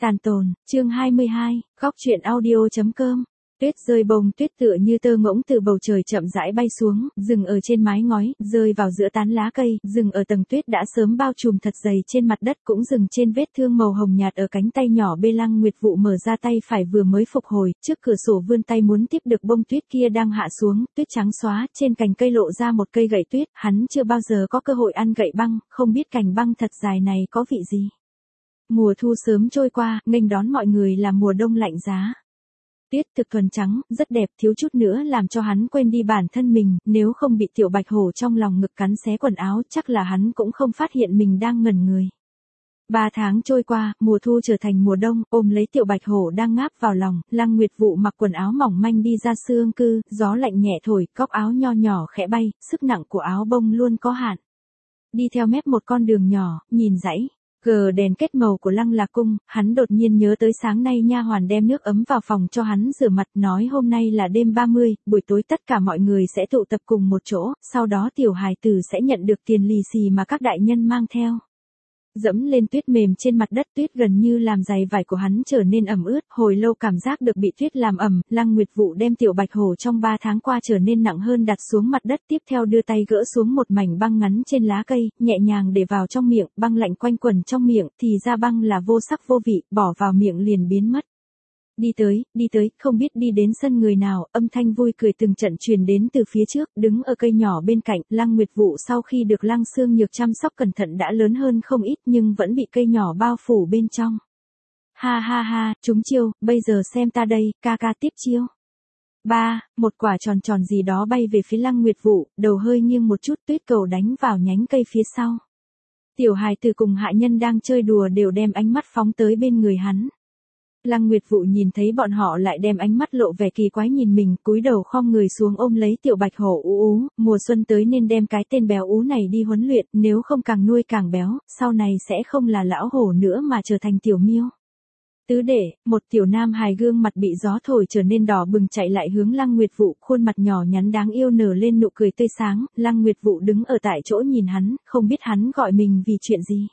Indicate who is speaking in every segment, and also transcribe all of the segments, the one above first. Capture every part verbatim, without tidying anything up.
Speaker 1: Tàn tồn, chương hai mươi hai, góc truyện audio.com. Tuyết rơi bông tuyết tựa như tơ ngỗng từ bầu trời chậm rãi bay xuống, dừng ở trên mái ngói, rơi vào giữa tán lá cây, dừng ở tầng tuyết đã sớm bao trùm thật dày trên mặt đất, cũng dừng trên vết thương màu hồng nhạt ở cánh tay nhỏ bê Lăng Nguyệt Vụ mở ra tay phải vừa mới phục hồi, trước cửa sổ vươn tay muốn tiếp được bông tuyết kia đang hạ xuống, tuyết trắng xóa, trên cành cây lộ ra một cây gậy tuyết, hắn chưa bao giờ có cơ hội ăn gậy băng, không biết cành băng thật dài này có vị gì. Mùa thu sớm trôi qua, nghênh đón mọi người là mùa đông lạnh giá. Tuyết thực thuần trắng, rất đẹp, thiếu chút nữa làm cho hắn quên đi bản thân mình, nếu không bị tiểu bạch hổ trong lòng ngực cắn xé quần áo, chắc là hắn cũng không phát hiện mình đang ngẩn người. Ba tháng trôi qua, mùa thu trở thành mùa đông, ôm lấy tiểu bạch hổ đang ngáp vào lòng, Lăng Nguyệt Vụ mặc quần áo mỏng manh đi ra xương cư, gió lạnh nhẹ thổi, góc áo nho nhỏ khẽ bay, sức nặng của áo bông luôn có hạn. Đi theo mép một con đường nhỏ, nhìn dãy gờ đèn kết màu của Lăng Lạc Cung, hắn đột nhiên nhớ tới sáng nay nha hoàn đem nước ấm vào phòng cho hắn rửa mặt, nói hôm nay là đêm ba mươi, buổi tối tất cả mọi người sẽ tụ tập cùng một chỗ, sau đó tiểu hài tử sẽ nhận được tiền lì xì mà các đại nhân mang theo. Dẫm lên tuyết mềm trên mặt đất, tuyết gần như làm giày vải của hắn trở nên ẩm ướt, hồi lâu cảm giác được bị tuyết làm ẩm, Lăng Nguyệt Vụ đem tiểu bạch hổ trong ba tháng qua trở nên nặng hơn đặt xuống mặt đất, tiếp theo đưa tay gỡ xuống một mảnh băng ngắn trên lá cây, nhẹ nhàng để vào trong miệng, băng lạnh quanh quẩn trong miệng, thì ra băng là vô sắc vô vị, bỏ vào miệng liền biến mất. Đi tới, đi tới, không biết đi đến sân người nào, âm thanh vui cười từng trận truyền đến từ phía trước, đứng ở cây nhỏ bên cạnh, Lăng Nguyệt Vụ sau khi được Lăng Xương Nhược chăm sóc cẩn thận đã lớn hơn không ít nhưng vẫn bị cây nhỏ bao phủ bên trong. Ha ha ha, chúng chiêu, bây giờ xem ta đây, ca ca tiếp chiêu. Ba, một quả tròn tròn gì đó bay về phía Lăng Nguyệt Vụ, đầu hơi nghiêng một chút, tuyết cầu đánh vào nhánh cây phía sau. Tiểu hài tử cùng hạ nhân đang chơi đùa đều đem ánh mắt phóng tới bên người hắn. Lăng Nguyệt Vụ nhìn thấy bọn họ lại đem ánh mắt lộ vẻ kỳ quái nhìn mình, cúi đầu khom người xuống ôm lấy tiểu bạch hổ ú ú, mùa xuân tới nên đem cái tên béo ú này đi huấn luyện, nếu không càng nuôi càng béo, sau này sẽ không là lão hổ nữa mà trở thành tiểu miêu. Tứ đệ, một tiểu nam hài gương mặt bị gió thổi trở nên đỏ bừng chạy lại hướng Lăng Nguyệt Vụ, khuôn mặt nhỏ nhắn đáng yêu nở lên nụ cười tươi sáng, Lăng Nguyệt Vụ đứng ở tại chỗ nhìn hắn, không biết hắn gọi mình vì chuyện gì.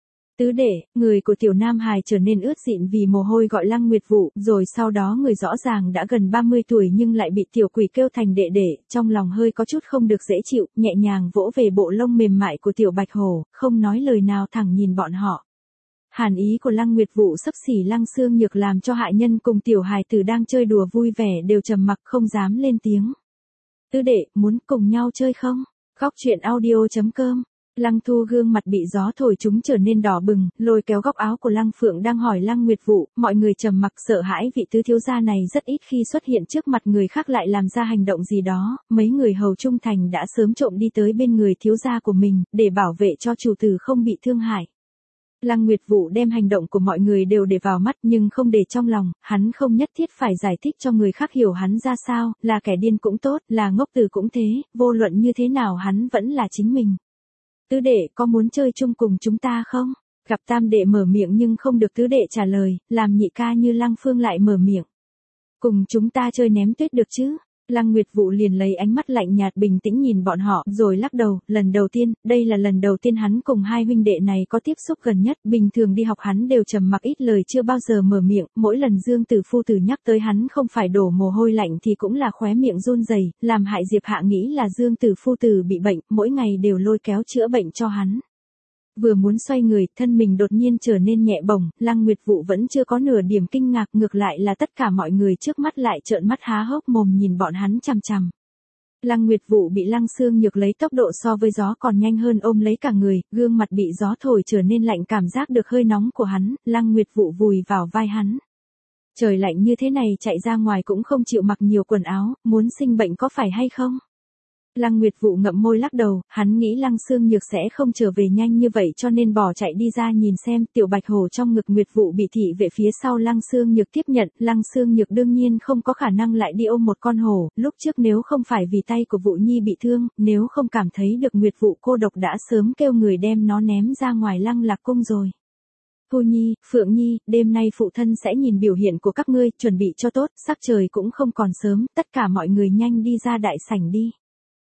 Speaker 1: Tứ đệ, người của tiểu nam hài trở nên ướt dịn vì mồ hôi gọi Lăng Nguyệt Vụ, rồi sau đó người rõ ràng đã gần ba mươi tuổi nhưng lại bị tiểu quỷ kêu thành đệ đệ, trong lòng hơi có chút không được dễ chịu, nhẹ nhàng vỗ về bộ lông mềm mại của tiểu bạch hổ, không nói lời nào thẳng nhìn bọn họ. Hàn ý của Lăng Nguyệt Vụ xấp xỉ Lăng Xương Nhược làm cho hạ nhân cùng tiểu hài tử đang chơi đùa vui vẻ đều trầm mặc không dám lên tiếng. Tứ đệ, muốn cùng nhau chơi không? Góc truyện audio.com. Lăng Thu gương mặt bị gió thổi chúng trở nên đỏ bừng, lôi kéo góc áo của Lăng Phượng đang hỏi Lăng Nguyệt Vụ, mọi người trầm mặc sợ hãi vị tứ thiếu gia này rất ít khi xuất hiện trước mặt người khác lại làm ra hành động gì đó, mấy người hầu trung thành đã sớm trộm đi tới bên người thiếu gia của mình, để bảo vệ cho chủ tử không bị thương hại. Lăng Nguyệt Vụ đem hành động của mọi người đều để vào mắt nhưng không để trong lòng, hắn không nhất thiết phải giải thích cho người khác hiểu hắn ra sao, là kẻ điên cũng tốt, là ngốc tử cũng thế, vô luận như thế nào hắn vẫn là chính mình. Tứ đệ có muốn chơi chung cùng chúng ta không? Gặp tam đệ mở miệng nhưng không được tứ đệ trả lời, làm nhị ca như Lăng Phương lại mở miệng. Cùng chúng ta chơi ném tuyết được chứ? Lăng Nguyệt Vụ liền lấy ánh mắt lạnh nhạt bình tĩnh nhìn bọn họ, rồi lắc đầu, lần đầu tiên, đây là lần đầu tiên hắn cùng hai huynh đệ này có tiếp xúc gần nhất, bình thường đi học hắn đều trầm mặc ít lời chưa bao giờ mở miệng, mỗi lần Dương Tử Phu Tử nhắc tới hắn không phải đổ mồ hôi lạnh thì cũng là khóe miệng run rẩy, làm hại Diệp Hạ nghĩ là Dương Tử Phu Tử bị bệnh, mỗi ngày đều lôi kéo chữa bệnh cho hắn. Vừa muốn xoay người, thân mình đột nhiên trở nên nhẹ bổng, Lăng Nguyệt Vụ vẫn chưa có nửa điểm kinh ngạc, ngược lại là tất cả mọi người trước mắt lại trợn mắt há hốc mồm nhìn bọn hắn chằm chằm. Lăng Nguyệt Vụ bị Lăng Xương Nhược lấy tốc độ so với gió còn nhanh hơn ôm lấy cả người, gương mặt bị gió thổi trở nên lạnh, cảm giác được hơi nóng của hắn, Lăng Nguyệt Vụ vùi vào vai hắn. Trời lạnh như thế này chạy ra ngoài cũng không chịu mặc nhiều quần áo, muốn sinh bệnh có phải hay không? Lăng Nguyệt Vụ ngậm môi lắc đầu, hắn nghĩ Lăng Xương Nhược sẽ không trở về nhanh như vậy cho nên bỏ chạy đi ra nhìn xem, tiểu bạch hổ trong ngực Nguyệt Vụ bị thị vệ phía sau Lăng Xương Nhược tiếp nhận, Lăng Xương Nhược đương nhiên không có khả năng lại đi ôm một con hổ, lúc trước nếu không phải vì tay của Vụ Nhi bị thương, nếu không cảm thấy được Nguyệt Vụ cô độc đã sớm kêu người đem nó ném ra ngoài Lăng Lạc Cung rồi. Thu Nhi, Phượng Nhi, đêm nay phụ thân sẽ nhìn biểu hiện của các ngươi, chuẩn bị cho tốt, sắc trời cũng không còn sớm, tất cả mọi người nhanh đi ra đại sảnh đi.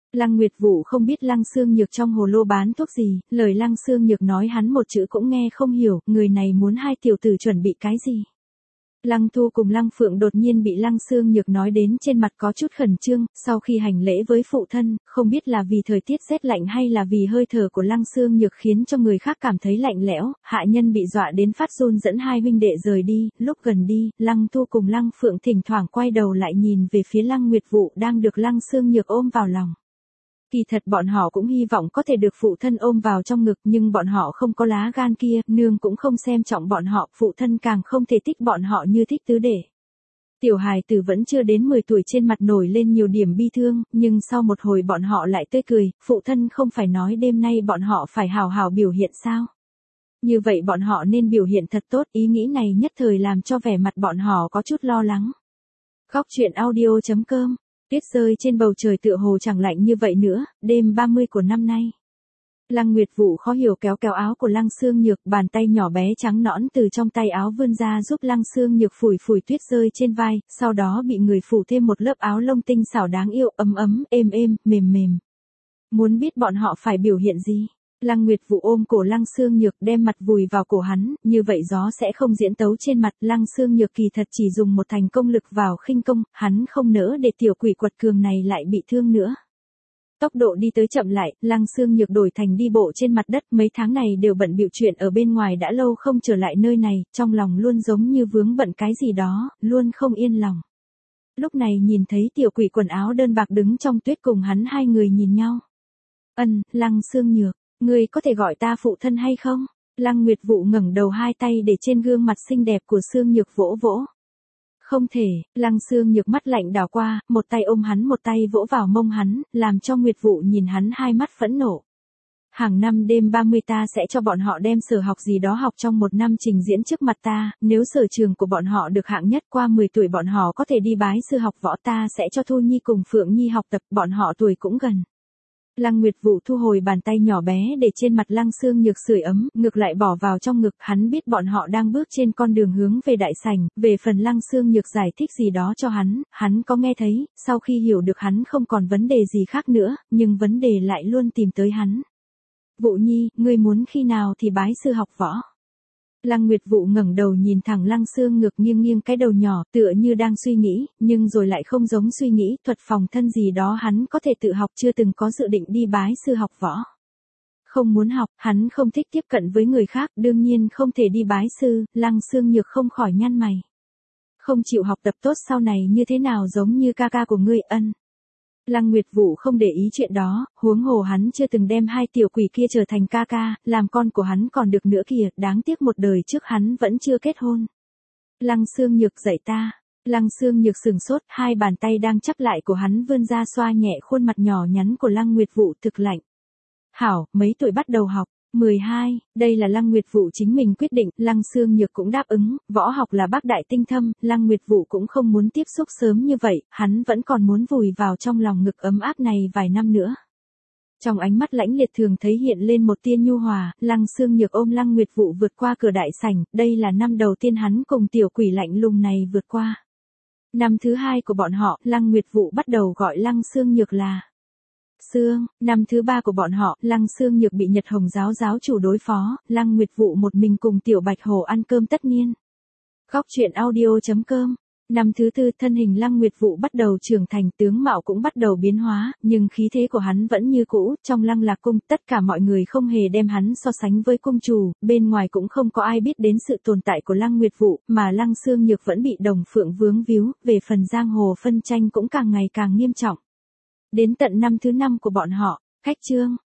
Speaker 1: Lăng Nguyệt Vũ không biết Lăng Xương Nhược trong hồ lô bán thuốc gì, lời Lăng Xương Nhược nói hắn một chữ cũng nghe không hiểu, người này muốn hai tiểu tử chuẩn bị cái gì. Lăng Thu cùng Lăng Phượng đột nhiên bị Lăng Xương Nhược nói đến trên mặt có chút khẩn trương, sau khi hành lễ với phụ thân, không biết là vì thời tiết rét lạnh hay là vì hơi thở của Lăng Xương Nhược khiến cho người khác cảm thấy lạnh lẽo, hạ nhân bị dọa đến phát run dẫn hai huynh đệ rời đi, lúc gần đi, Lăng Thu cùng Lăng Phượng thỉnh thoảng quay đầu lại nhìn về phía Lăng Nguyệt Vũ đang được Lăng Xương Nhược ôm vào lòng. Kỳ thật bọn họ cũng hy vọng có thể được phụ thân ôm vào trong ngực nhưng bọn họ không có lá gan kia, nương cũng không xem trọng bọn họ, phụ thân càng không thể thích bọn họ như thích tứ đệ. Tiểu hài tử vẫn chưa đến mười tuổi trên mặt nổi lên nhiều điểm bi thương, nhưng sau một hồi bọn họ lại tươi cười, phụ thân không phải nói đêm nay bọn họ phải hào hào biểu hiện sao? Như vậy bọn họ nên biểu hiện thật tốt, ý nghĩ này nhất thời làm cho vẻ mặt bọn họ có chút lo lắng. Góc truyện audio chấm com. Tuyết rơi trên bầu trời tựa hồ chẳng lạnh như vậy nữa, đêm ba mươi của năm nay. Lăng Nguyệt Vũ khó hiểu kéo kéo áo của Lăng Xương Nhược, bàn tay nhỏ bé trắng nõn từ trong tay áo vươn ra giúp Lăng Xương Nhược phủi phủi tuyết rơi trên vai, sau đó bị người phủ thêm một lớp áo lông tinh xảo đáng yêu, ấm ấm, êm êm, mềm mềm. Muốn biết bọn họ phải biểu hiện gì? Lăng Nguyệt Vũ ôm cổ Lăng Xương Nhược đem mặt vùi vào cổ hắn, như vậy gió sẽ không diễn tấu trên mặt. Lăng Xương Nhược kỳ thật chỉ dùng một thành công lực vào khinh công, hắn không nỡ để tiểu quỷ quật cường này lại bị thương nữa. Tốc độ đi tới chậm lại, Lăng Xương Nhược đổi thành đi bộ trên mặt đất, mấy tháng này đều bận bịu chuyện ở bên ngoài đã lâu không trở lại nơi này, trong lòng luôn giống như vướng bận cái gì đó, luôn không yên lòng. Lúc này nhìn thấy tiểu quỷ quần áo đơn bạc đứng trong tuyết cùng hắn hai người nhìn nhau. Ân, Lăng Xương Nhược. Ngươi có thể gọi ta phụ thân hay không? Lăng Nguyệt Vũ ngẩng đầu hai tay để trên gương mặt xinh đẹp của Xương Nhược vỗ vỗ. Không thể, Lăng Xương Nhược mắt lạnh đảo qua, một tay ôm hắn một tay vỗ vào mông hắn, làm cho Nguyệt Vũ nhìn hắn hai mắt phẫn nộ. Hàng năm đêm ba mươi ta sẽ cho bọn họ đem sở học gì đó học trong một năm trình diễn trước mặt ta, nếu sở trường của bọn họ được hạng nhất qua mười tuổi bọn họ có thể đi bái sư học võ, ta sẽ cho Thu Nhi cùng Phượng Nhi học tập, bọn họ tuổi cũng gần. Lăng Nguyệt Vũ thu hồi bàn tay nhỏ bé để trên mặt Lăng Xương Nhược sưởi ấm, ngược lại bỏ vào trong ngực, hắn biết bọn họ đang bước trên con đường hướng về đại sảnh, về phần Lăng Xương Nhược giải thích gì đó cho hắn, hắn có nghe thấy, sau khi hiểu được hắn không còn vấn đề gì khác nữa, nhưng vấn đề lại luôn tìm tới hắn. Vũ Nhi, ngươi muốn khi nào thì bái sư học võ? Lăng Nguyệt Vũ ngẩng đầu nhìn thẳng Lăng Xương Nhược nghiêng nghiêng cái đầu nhỏ, tựa như đang suy nghĩ, nhưng rồi lại không giống suy nghĩ, thuật phòng thân gì đó hắn có thể tự học, chưa từng có dự định đi bái sư học võ. Không muốn học, hắn không thích tiếp cận với người khác, đương nhiên không thể đi bái sư, Lăng Xương Nhược không khỏi nhăn mày. Không chịu học tập tốt sau này như thế nào giống như ca ca của ngươi. Ân. Lăng Nguyệt Vũ không để ý chuyện đó, huống hồ hắn chưa từng đem hai tiểu quỷ kia trở thành ca ca, làm con của hắn còn được nữa kìa, đáng tiếc một đời trước hắn vẫn chưa kết hôn. Lăng Xương Nhược dạy ta. Lăng Xương Nhược sừng sốt, hai bàn tay đang chắp lại của hắn vươn ra xoa nhẹ khuôn mặt nhỏ nhắn của Lăng Nguyệt Vũ, thực lạnh. Hảo, mấy tuổi bắt đầu học? mười hai, đây là Lăng Nguyệt Vũ chính mình quyết định, Lăng Xương Nhược cũng đáp ứng, võ học là bác đại tinh thâm, Lăng Nguyệt Vũ cũng không muốn tiếp xúc sớm như vậy, hắn vẫn còn muốn vùi vào trong lòng ngực ấm áp này vài năm nữa. Trong ánh mắt lãnh liệt thường thấy hiện lên một tia nhu hòa, Lăng Xương Nhược ôm Lăng Nguyệt Vũ vượt qua cửa đại sảnh, đây là năm đầu tiên hắn cùng tiểu quỷ lạnh lùng này vượt qua. Năm thứ hai của bọn họ, Lăng Nguyệt Vũ bắt đầu gọi Lăng Xương Nhược là Sương, năm thứ ba của bọn họ, Lăng Xương Nhược bị Nhật Hồng giáo giáo chủ đối phó, Lăng Nguyệt Vũ một mình cùng Tiểu Bạch Hồ ăn cơm tất niên. Góc truyện audio chấm com. Năm thứ tư, thân hình Lăng Nguyệt Vũ bắt đầu trưởng thành, tướng mạo cũng bắt đầu biến hóa, nhưng khí thế của hắn vẫn như cũ, trong Lăng Lạc cung, tất cả mọi người không hề đem hắn so sánh với cung chủ, bên ngoài cũng không có ai biết đến sự tồn tại của Lăng Nguyệt Vũ, mà Lăng Xương Nhược vẫn bị Đồng Phượng vướng víu, về phần giang hồ phân tranh cũng càng ngày càng nghiêm trọng. Đến tận năm thứ năm của bọn họ, cách chương